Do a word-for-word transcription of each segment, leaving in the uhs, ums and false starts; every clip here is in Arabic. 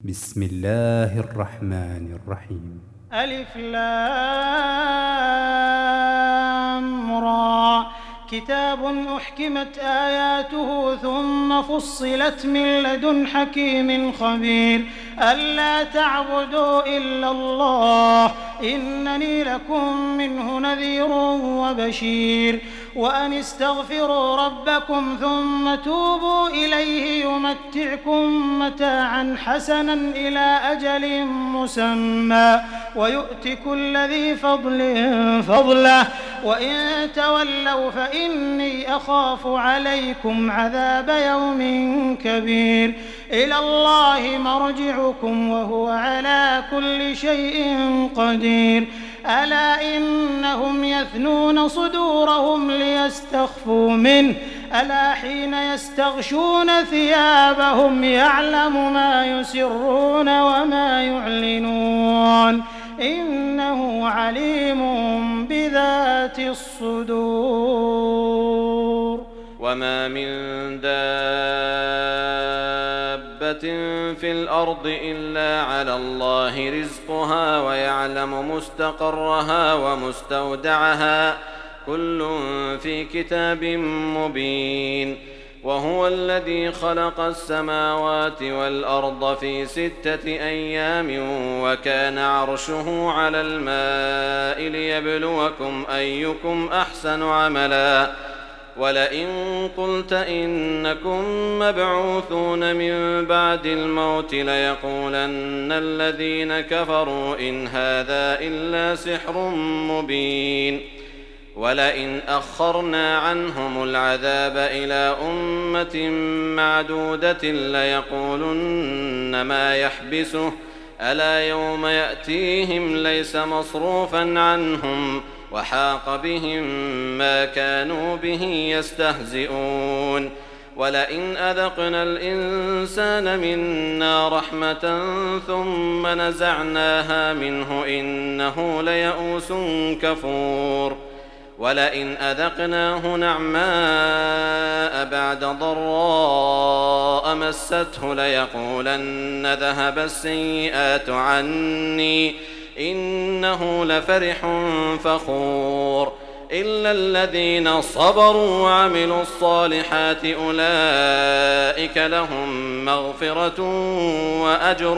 بسم الله الرحمن الرحيم. ألف لام را كتاب أحكمت آياته ثم فصلت من لدن حكيم خبير ألا تعبدوا إلا الله إنني لكم منه نذير وبشير وأن استغفروا ربكم ثم توبوا إليه يمتعكم متاعا حسنا إلى أجل مسمى ويؤت كل ذي فضل فضله وإن تولوا فإني أخاف عليكم عذاب يوم كبير إلى الله مرجعكم وهو على كل شيء قدير ألا إنهم يثنون صدورهم ليستخفوا منه ألا حين يستغشون ثيابهم يعلم ما يسرون وما يعلنون إنه عليم بذات الصدور. وما من دابة في الأرض إلا على الله رزقها ويعلم مستقرها ومستودعها كل في كتاب مبين. وهو الذي خلق السماوات والأرض في ستة أيام وكان عرشه على الماء ليبلوكم أيكم أحسن عملا ولئن قلت إنكم مبعوثون من بعد الموت ليقولن الذين كفروا إن هذا إلا سحر مبين. ولئن أخرنا عنهم العذاب إلى أمة معدودة ليقولن ما يحبسه ألا يوم يأتيهم ليس مصروفا عنهم وحاق بهم ما كانوا به يستهزئون. ولئن أذقنا الإنسان منا رحمة ثم نزعناها منه إنه ليئوس كفور. ولئن أذقناه نعماء بعد ضراء مسته ليقولن ذهب السيئات عني إنه لفرح فخور. إلا الذين صبروا وعملوا الصالحات أولئك لهم مغفرة وأجر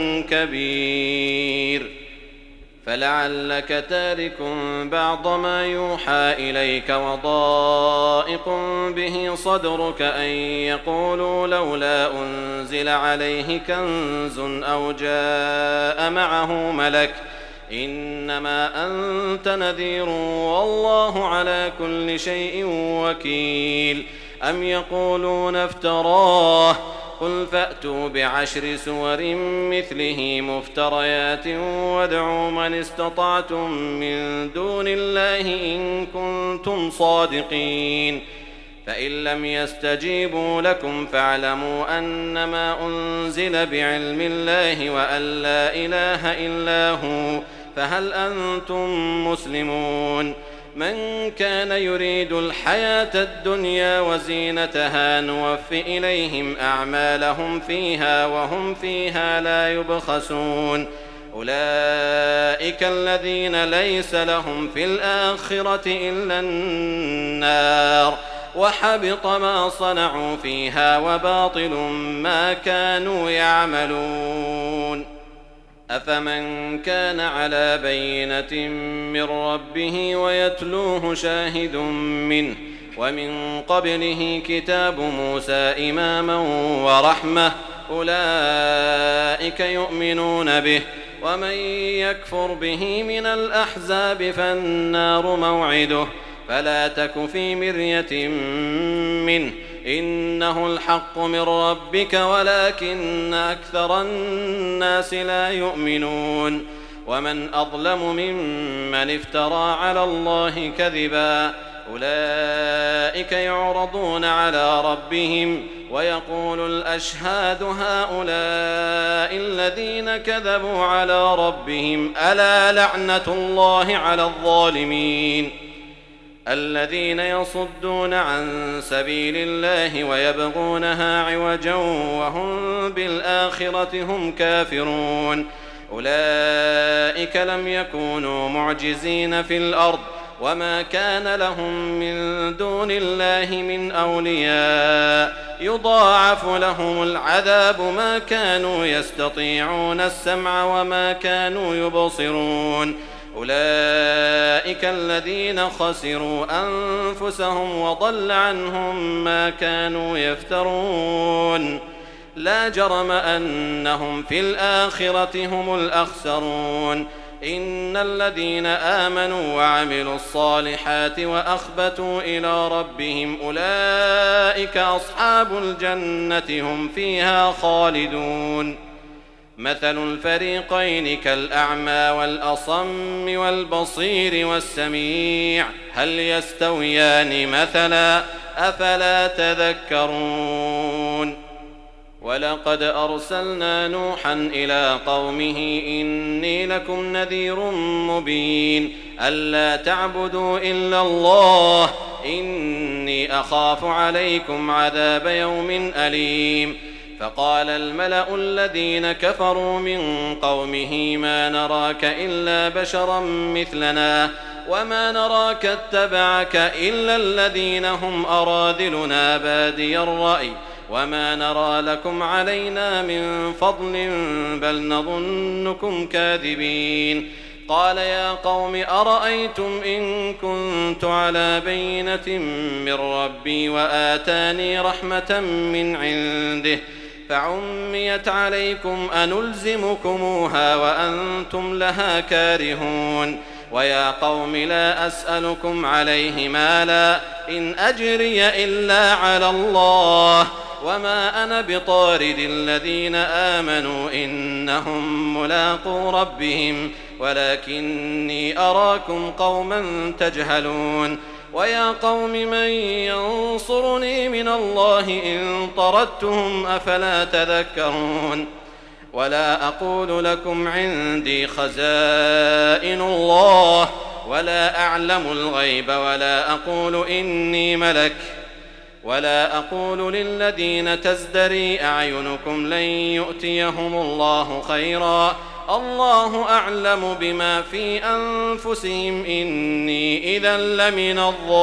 كبير. فلعلك تارك بعض ما يوحى إليك وضائق به صدرك أن يقولوا لولا أنزل عليه كنز أو جاء معه ملك إنما أنت نذير والله على كل شيء وكيل. أم يقولون افتراه قل فأتوا بعشر سور مثله مفتريات وادعوا من استطعتم من دون الله إن كنتم صادقين. فإن لم يستجيبوا لكم فاعلموا أنما أنزل بعلم الله وأن لا إله إلا هو فهل أنتم مسلمون. من كان يريد الحياة الدنيا وزينتها نوف إليهم أعمالهم فيها وهم فيها لا يبخسون. أولئك الذين ليس لهم في الآخرة إلا النار وحبط ما صنعوا فيها وباطل ما كانوا يعملون. أفمن كان على بينة من ربه ويتلوه شاهد منه ومن قبله كتاب موسى إماما ورحمة أولئك يؤمنون به. ومن يكفر به من الأحزاب فالنار موعده فلا تك في مرية منه إنه الحق من ربك ولكن أكثر الناس لا يؤمنون. ومن أظلم ممن افترى على الله كذبا أولئك يعرضون على ربهم ويقول الأشهاد هؤلاء الذين كذبوا على ربهم ألا لعنة الله على الظالمين. الذين يصدون عن سبيل الله ويبغونها عوجا وهم بالآخرة هم كافرون أولئك لم يكونوا معجزين في الأرض وما كان لهم من دون الله من أولياء يضاعف لهم العذاب ما كانوا يستطيعون السمع وما كانوا يبصرون أولئك الذين خسروا أنفسهم وضل عنهم ما كانوا يفترون لا جرم أنهم في الآخرة هم الأخسرون إن الذين آمنوا وعملوا الصالحات وأخبتوا إلى ربهم أولئك أصحاب الجنة هم فيها خالدون مثل الفريقين كالأعمى والأصم والبصير والسميع هل يستويان مثلا أفلا تذكرون ولقد أرسلنا نوحا إلى قومه إني لكم نذير مبين ألا تعبدوا إلا الله إني أخاف عليكم عذاب يوم أليم فقال الملأ الذين كفروا من قومه ما نراك إلا بشرا مثلنا وما نراك اتبعك إلا الذين هم أراذلنا بادي الرأي وما نرى لكم علينا من فضل بل نظنكم كاذبين قال يا قوم أرأيتم إن كنت على بينة من ربي وآتاني رحمة من عنده فعميت عليكم أنلزمكموها وأنتم لها كارهون ويا قوم لا أسألكم عليه مالا إن أجري إلا على الله وما أنا بطارد الذين آمنوا إنهم ملاقو ربهم ولكني أراكم قوما تجهلون ويا قوم من ينصرني من الله إن طردتهم أفلا تذكرون ولا أقول لكم عندي خزائن الله ولا أعلم الغيب ولا أقول إني ملك ولا أقول للذين تزدري أعينكم لن يؤتيهم الله خيرا الله أعلم بما في أنفسهم إني إذا لمن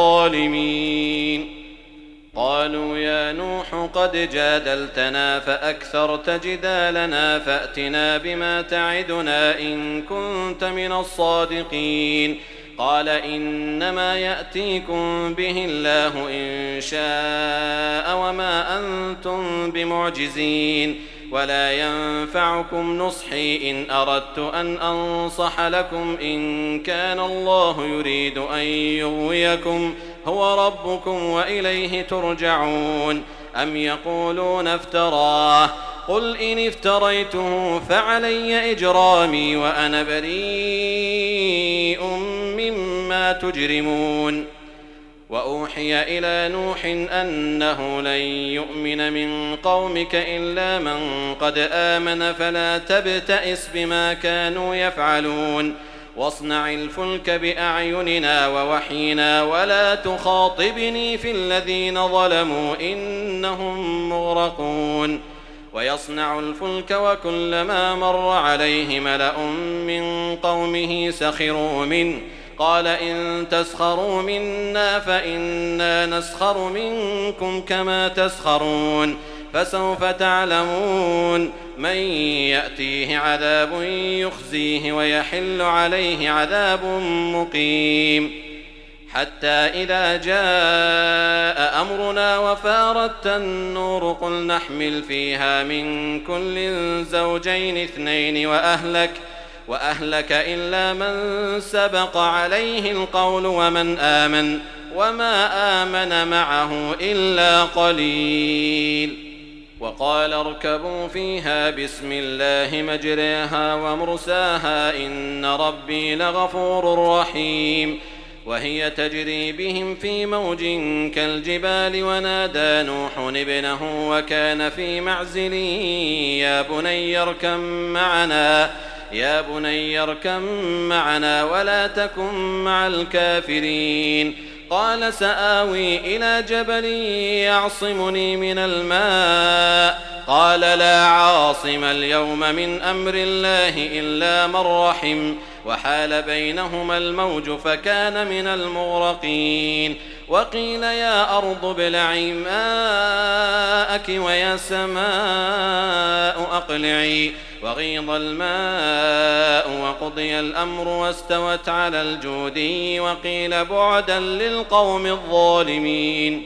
الظالمين قالوا يا نوح قد جادلتنا فأكثرت جدالنا فأتنا بما تعدنا إن كنت من الصادقين قال إنما يأتيكم به الله إن شاء وما أنتم بمعجزين ولا ينفعكم نصحي إن أردت أن أنصح لكم إن كان الله يريد أن يغويكم هو ربكم وإليه ترجعون أم يقولون افتراه قل إن افتريته فعلي إجرامي وأنا بريء مما تجرمون وأوحي إلى نوح أنه لن يؤمن من قومك إلا من قد آمن فلا تبتئس بما كانوا يفعلون واصنع الفلك بأعيننا ووحينا ولا تخاطبني في الذين ظلموا إنهم مغرقون ويصنع الفلك وكلما مر عليه ملأ من قومه سخروا منه قال إن تسخروا منا فإنا نسخر منكم كما تسخرون فسوف تعلمون من يأتيه عذاب يخزيه ويحل عليه عذاب مقيم حتى إذا جاء أمرنا وفارت النور قل نحمل فيها من كل زوجين اثنين وأهلك وأهلك إلا من سبق عليه القول ومن آمن وما آمن معه إلا قليل وقال اركبوا فيها بسم الله مجريها ومرساها إن ربي لغفور رحيم وهي تجري بهم في موج كالجبال ونادى نوح ابنه وكان في معزل يا بني اركب معنا يا بني اركب معنا ولا تكن مع الكافرين قال سآوي إلى جبل يعصمني من الماء قال لا عاصم اليوم من أمر الله إلا من رحم وحال بينهما الموج فكان من المغرقين وقيل يا أرض ابلعي ماءك ويا سماء أقلعي وغيض الماء وقضي الأمر واستوت على الجودي وقيل بعدا للقوم الظالمين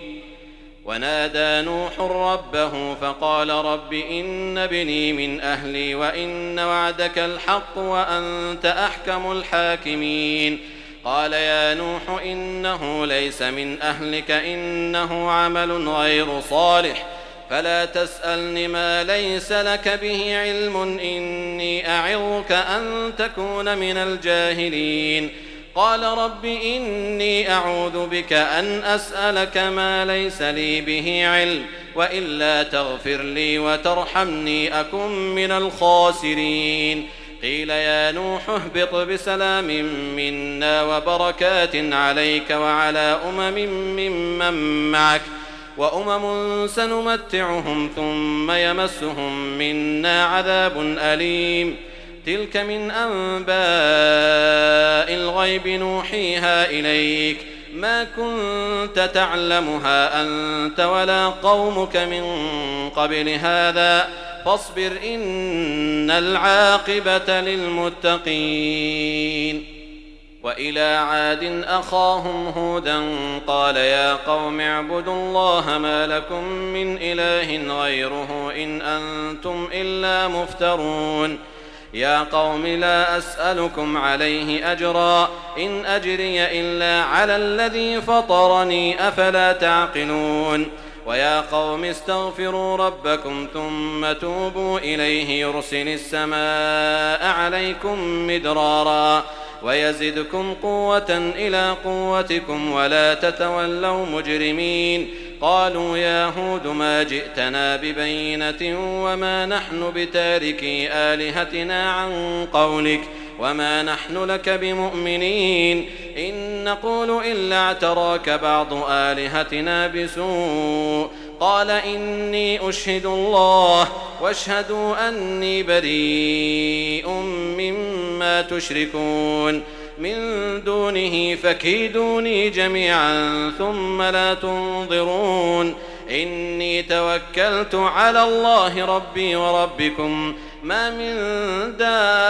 ونادى نوح ربه فقال رب إن ابني من أهلي وإن وعدك الحق وأنت أحكم الحاكمين قال يا نوح إنه ليس من أهلك إنه عمل غير صالح فلا تسألني ما ليس لك به علم إني أعظك أن تكون من الجاهلين قال رب إني أعوذ بك أن أسألك ما ليس لي به علم وإلا تغفر لي وترحمني أكن من الخاسرين قيل يا نوح اهبط بسلام منا وبركات عليك وعلى أمم ممن معك وأمم سنمتعهم ثم يمسهم منا عذاب أليم تلك من أنباء الغيب نوحيها إليك ما كنت تعلمها أنت ولا قومك من قبل هذا فاصبر إن العاقبة للمتقين وإلى عاد أخاهم هودا قال يا قوم اعبدوا الله ما لكم من إله غيره إن أنتم إلا مفترون يا قوم لا أسألكم عليه أجرا إن أجري إلا على الذي فطرني أفلا تعقلون ويا قوم استغفروا ربكم ثم توبوا إليه يرسل السماء عليكم مدرارا ويزدكم قوة إلى قوتكم ولا تتولوا مجرمين قالوا يا هود ما جئتنا ببينة وما نحن بتاركي آلهتنا عن قولك وما نحن لك بمؤمنين إن نقول إلا اعتراك بعض آلهتنا بسوء قال إني أشهد الله واشهدوا أني بريء مما تشركون من دونه فكيدوني جميعا ثم لا تنظرون إني توكلت على الله ربي وربكم ما من دابة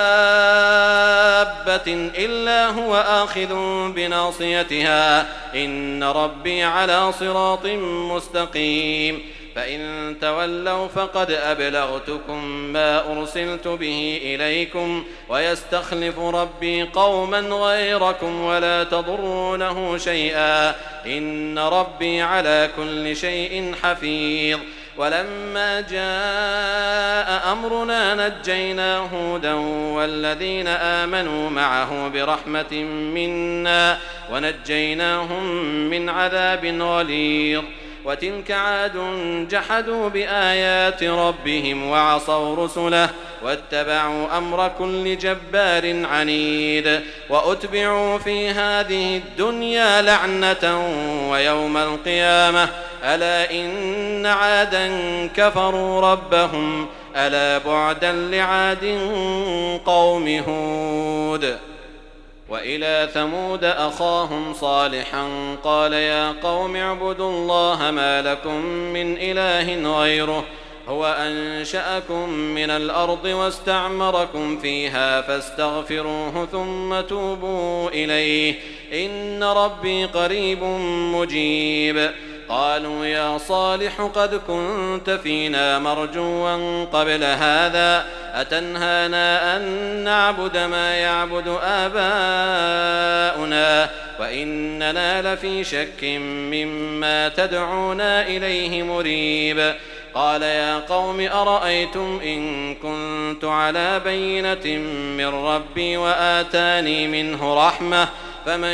إلا هو آخذ بناصيتها إن ربي على صراط مستقيم فإن تولوا فقد أبلغتكم ما أرسلت به إليكم ويستخلف ربي قوما غيركم ولا تضرونه شيئا إن ربي على كل شيء حفيظ ولما جاء أمرنا نجينا هودا والذين آمنوا معه برحمة منا ونجيناهم من عذاب غليظ وتلك عاد جحدوا بآيات ربهم وعصوا رسله واتبعوا أمر كل جبار عنيد وأتبعوا في هذه الدنيا لعنة ويوم القيامة ألا إن عادا كفروا ربهم ألا بعدا لعاد قوم هود وإلى ثمود أخاهم صالحا قال يا قوم اعبدوا الله ما لكم من إله غيره هو أنشأكم من الأرض واستعمركم فيها فاستغفروه ثم توبوا إليه إن ربي قريب مجيب قالوا يا صالح قد كنت فينا مرجوا قبل هذا أتنهانا أن نعبد ما يعبد آباؤنا وإننا لفي شك مما تدعونا إليه مريب قال يا قوم أرأيتم إن كنت على بينة من ربي وآتاني منه رحمة فمن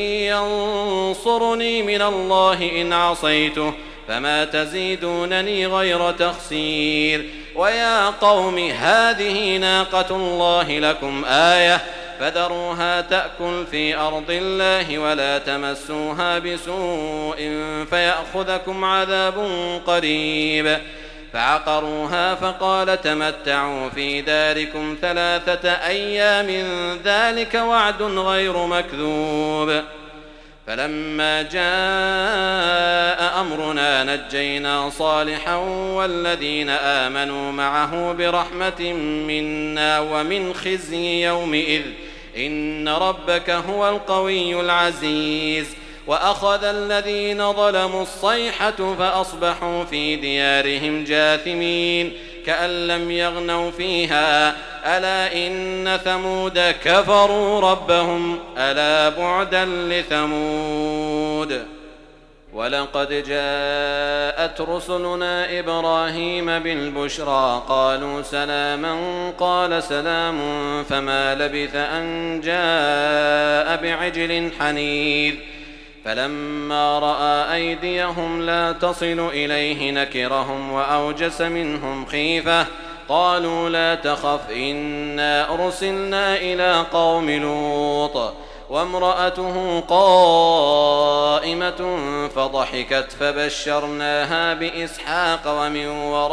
ينصرني من الله إن عصيته فما تزيدونني غير تخسير ويا قوم هذه ناقة الله لكم آية فذروها تأكل في أرض الله ولا تمسوها بسوء فيأخذكم عذاب قريب. فعقروها فقال تمتعوا في داركم ثلاثة أيام ذلك وعد غير مكذوب. فلما جاء أمرنا نجينا صالحا والذين آمنوا معه برحمة منا ومن خزي يومئذ إن ربك هو القوي العزيز. وأخذ الذين ظلموا الصيحة فأصبحوا في ديارهم جاثمين كأن لم يغنوا فيها ألا إن ثمود كفروا ربهم ألا بعدا لثمود. ولقد جاءت رسلنا إبراهيم بالبشرى قالوا سلاما قال سلام فما لبث أن جاء بعجل حنيذ. فلما رأى أيديهم لا تصل إليه نكرهم وأوجس منهم خيفة قالوا لا تخف إنا أرسلنا إلى قوم لوط وامرأته قائمة فضحكت فبشرناها بإسحاق ومن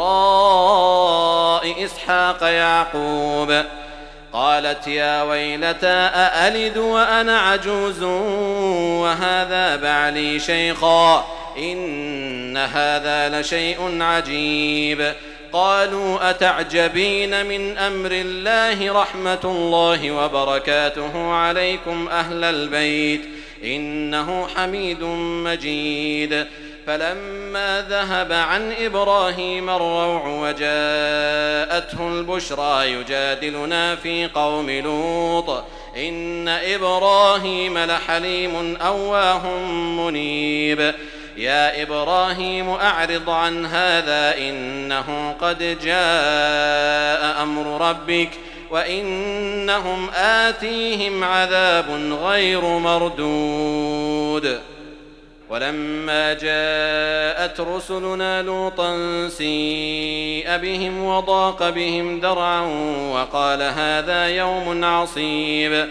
وراء إسحاق يعقوب. قالت يا ويلتى أألد وأنا عجوز وهذا بعلي شيخا إن هذا لشيء عجيب. قالوا أتعجبين من أمر الله رحمة الله وبركاته عليكم أهل البيت إنه حميد مجيد. فلما ذهب عن إبراهيم الروع وجاءته البشرى يجادلنا في قوم لوط إن إبراهيم لحليم أواه منيب. يا إبراهيم أعرض عن هذا إنه قد جاء أمر ربك وإنهم آتيهم عذاب غير مردود. ولما جاءت رسلنا لوطا سيء بهم وضاق بهم ذرعا وقال هذا يوم عصيب.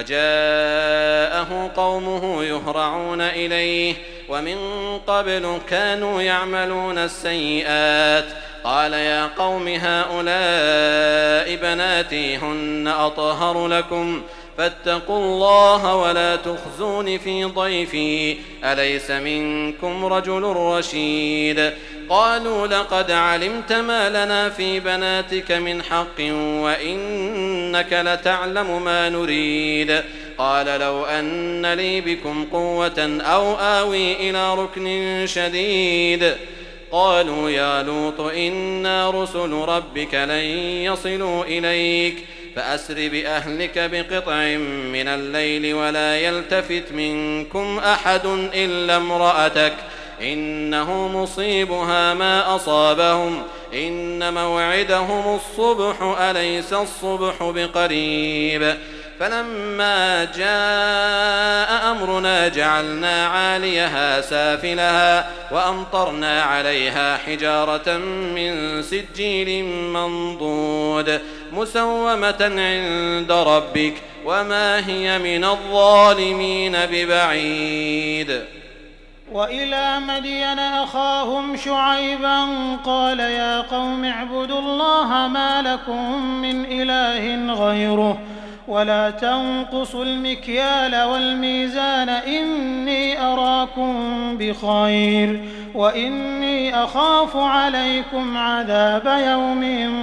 وجاءه قومه يهرعون إليه ومن قبل كانوا يعملون السيئات. قال يا قوم هؤلاء بناتي هن أطهر لكم فاتقوا الله ولا تخزون في ضيفي أليس منكم رجل رشيد. قالوا لقد علمت ما لنا في بناتك من حق وإنك لتعلم ما نريد. قال لو أن لي بكم قوة أو آوي إلى ركن شديد. قالوا يا لوط إنا رسل ربك لن يصلوا إليك فأسر بأهلك بقطع من الليل ولا يلتفت منكم أحد إلا امرأتك إنه مصيبها ما أصابهم إن موعدهم الصبح أليس الصبح بقريب. فلما جاء أمرنا جعلنا عاليها سافلها وأمطرنا عليها حجارة من سجيل منضود مسومة عند ربك وما هي من الظالمين ببعيد. وإلى مدين أخاهم شعيبا قال يا قوم اعبدوا الله ما لكم من إله غيره ولا تنقصوا المكيال والميزان إني أراكم بخير وإني أخاف عليكم عذاب يوم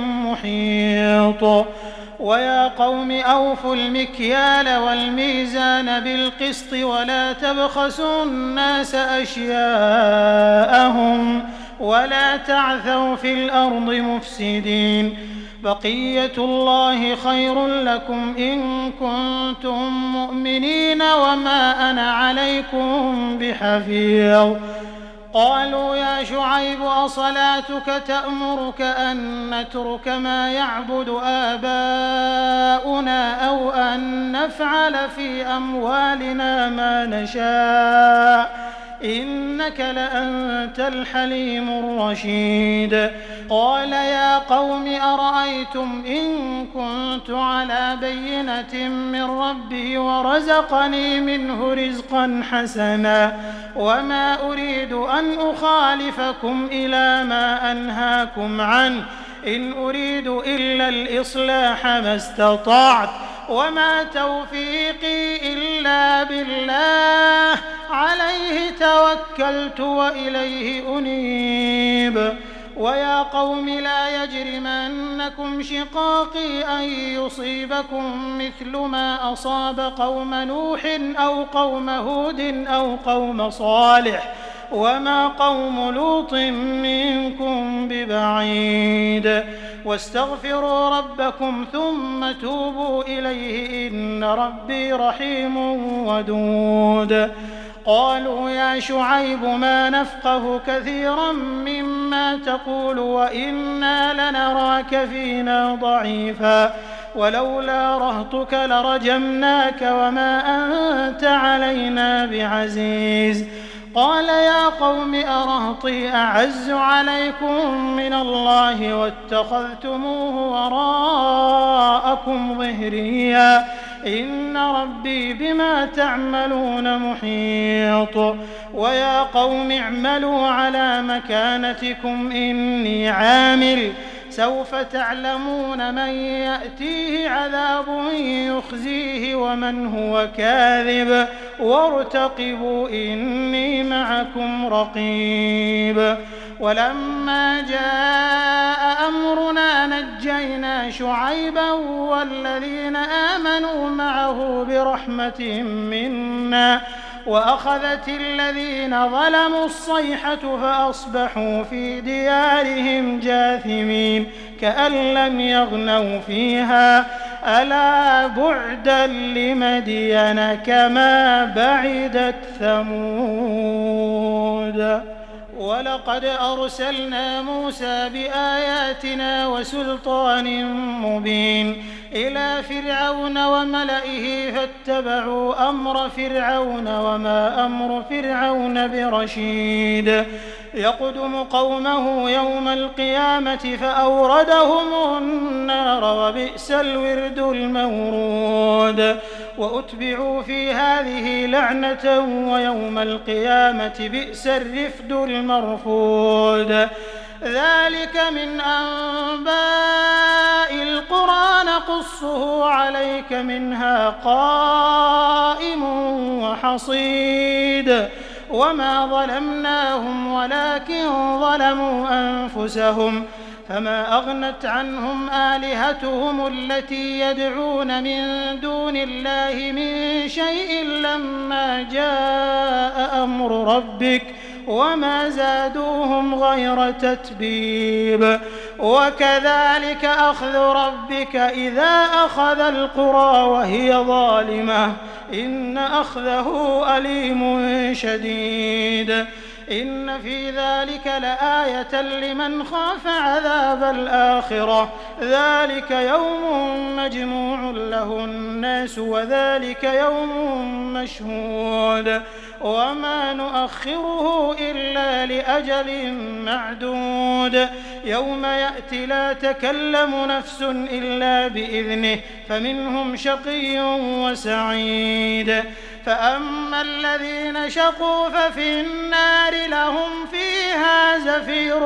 محيط. ويا قوم أوفوا المكيال والميزان بالقسط ولا تبخسوا الناس أشياءهم ولا تعثوا في الأرض مفسدين. بقية الله خير لكم إن كنتم مؤمنين وما أنا عليكم بحفيظ. قالوا يا شعيب أصلاتك تأمرك أن نترك ما يعبد آباؤنا أو أن نفعل في أموالنا ما نشاء إنك لأنت الحليم الرشيد. قال يا قوم أرأيتم إن كنت على بينة من ربي ورزقني منه رزقا حسنا وما أريد أن أخالفكم إلى ما أنهاكم عنه إن أريد إلا الإصلاح ما استطعت وما توفيقي إلا بالله عليه توكلت وإليه أنيب ويا قوم لا يجرمنكم شقاقي أن يصيبكم مثل ما أصاب قوم نوح أو قوم هود أو قوم صالح وما قوم لوط منكم ببعيد واستغفروا ربكم ثم توبوا إليه إن ربي رحيم ودود قالوا يا شعيب ما نفقه كثيرا مما تقول وإنا لنراك فينا ضعيفا ولولا رهطك لرجمناك وما أنت علينا بعزيز قال يا قوم أرهطي أعز عليكم من الله واتخذتموه وراءكم ظهريا إن ربي بما تعملون محيط ويا قوم اعملوا على مكانتكم إني عامل سوف تعلمون من يأتيه عذاب يخزيه ومن هو كاذب وارتقبوا إني معكم رقيب ولما جاء أمرنا نجينا شعيبا والذين آمنوا معه برحمة منا وأخذت الذين ظلموا الصيحة فأصبحوا في ديارهم جاثمين كأن لم يغنوا فيها ألا بعدا لمدين كما بعدت ثمود ولقد أرسلنا موسى بآياتنا وسلطان مبين إلى فرعون وملئه فاتبعوا أمر فرعون وما أمر فرعون برشيد يقدم قومه يوم القيامة فأوردهم النار وبئس الورد المورود وأتبعوا في هذه لعنة ويوم القيامة بئس الرفد المرفود ذلك من أنباء القرى نقصه عليك منها قائم وحصيد وما ظلمناهم ولكن ظلموا أنفسهم فما أغنت عنهم آلهتهم التي يدعون من دون الله من شيء لما جاء أمر ربك وما زادوهم غير تتبيب وكذلك أخذ ربك إذا أخذ القرى وهي ظالمة إن أخذه أليم شديد إن في ذلك لآية لمن خاف عذاب الآخرة ذلك يوم مجموع له الناس وذلك يوم مشهود وما نؤخره إلا لأجل معدود يوم يأتي لا تكلم نفس إلا بإذنه فمنهم شقي وسعيد فأما الذين شقوا ففي النار لهم فيها زفير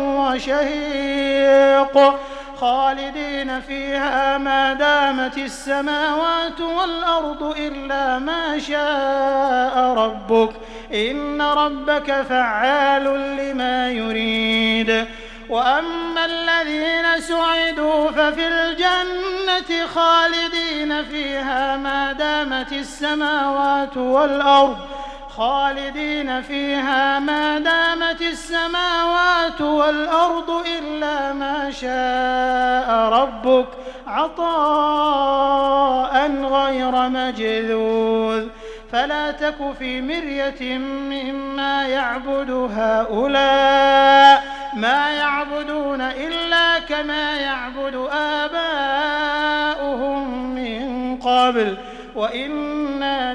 وشهيق خالدين فيها ما دامت السماوات والأرض إلا ما شاء ربك إن ربك فعال لما يريد وأما الذين سعدوا ففي الجنة خالدين فيها ما دامت السماوات والأرض خالدين فيها ما دامت السماوات والأرض إلا ما شاء ربك عطاء غير مجذوذ فلا تك في مرية مما يعبد هؤلاء ما يعبدون إلا كما يعبد آباؤهم من قبل وإنا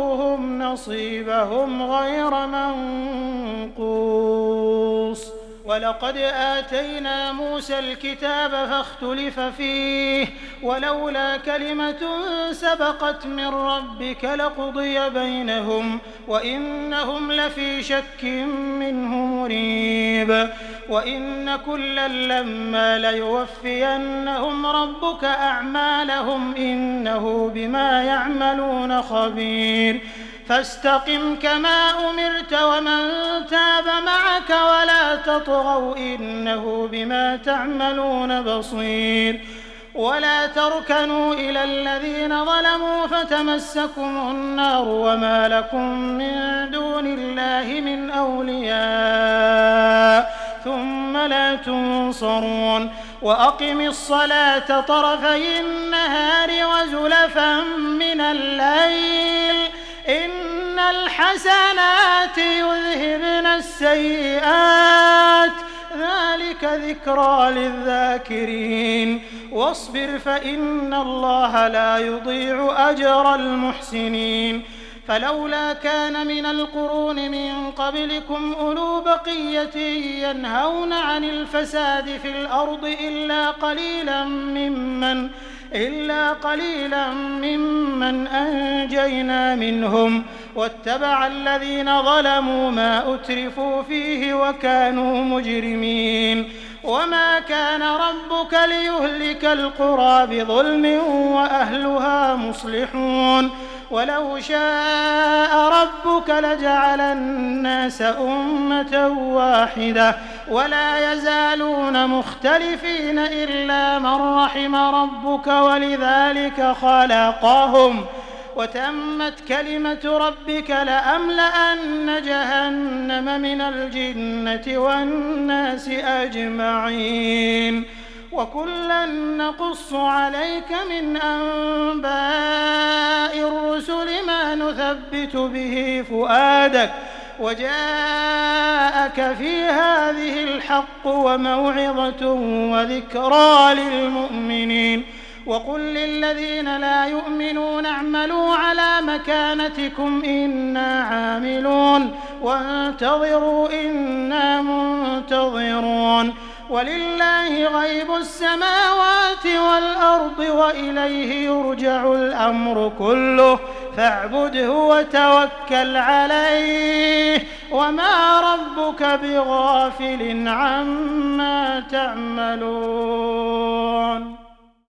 لموفوهم نصيبهم غير منقوص ولقد آتينا موسى الكتاب فاختلف فيه ولولا كلمة سبقت من ربك لقضي بينهم وإنهم لفي شك منه مريب وإن كلا لما ليوفينهم ربك أعمالهم إنه بما يعملون خبير فاستقم كما أمرت ومن تاب معك ولا تطغوا إنه بما تعملون بصير ولا تركنوا إلى الذين ظلموا فتمسكم النار وما لكم من دون الله من أولياء ثم لا تنصرون وأقم الصلاة طرفي النهار وزلفا من الليل إن الحسنات يذهبن السيئات ذلك ذكرى للذاكرين واصبر فإن الله لا يضيع أجر المحسنين فلولا كان من القرون من قبلكم أولو بقية ينهون عن الفساد في الأرض إلا قليلا ممن إلا قليلا ممن أنجينا منهم واتبع الذين ظلموا ما أترفوا فيه وكانوا مجرمين وما كان ربك ليهلك القرى بظلم وأهلها مصلحون ولو شاء ربك لجعل الناس أمة واحدة ولا يزالون مختلفين إلا من رحم ربك ولذلك خلقهم وتمت كلمة ربك لأملأن جهنم من الجنة والناس أجمعين وكلا نقص عليك من أنباء الرسل ما نثبت به فؤادك وجاءك في هذه الحق وموعظة وذكرى للمؤمنين وقل للذين لا يؤمنون اعملوا على مكانتكم إنا عاملون وانتظروا إنا منتظرون ولله غيب السماوات والأرض وإليه يرجع الأمر كله فاعبده وتوكل عليه وما ربك بغافل عما تعملون.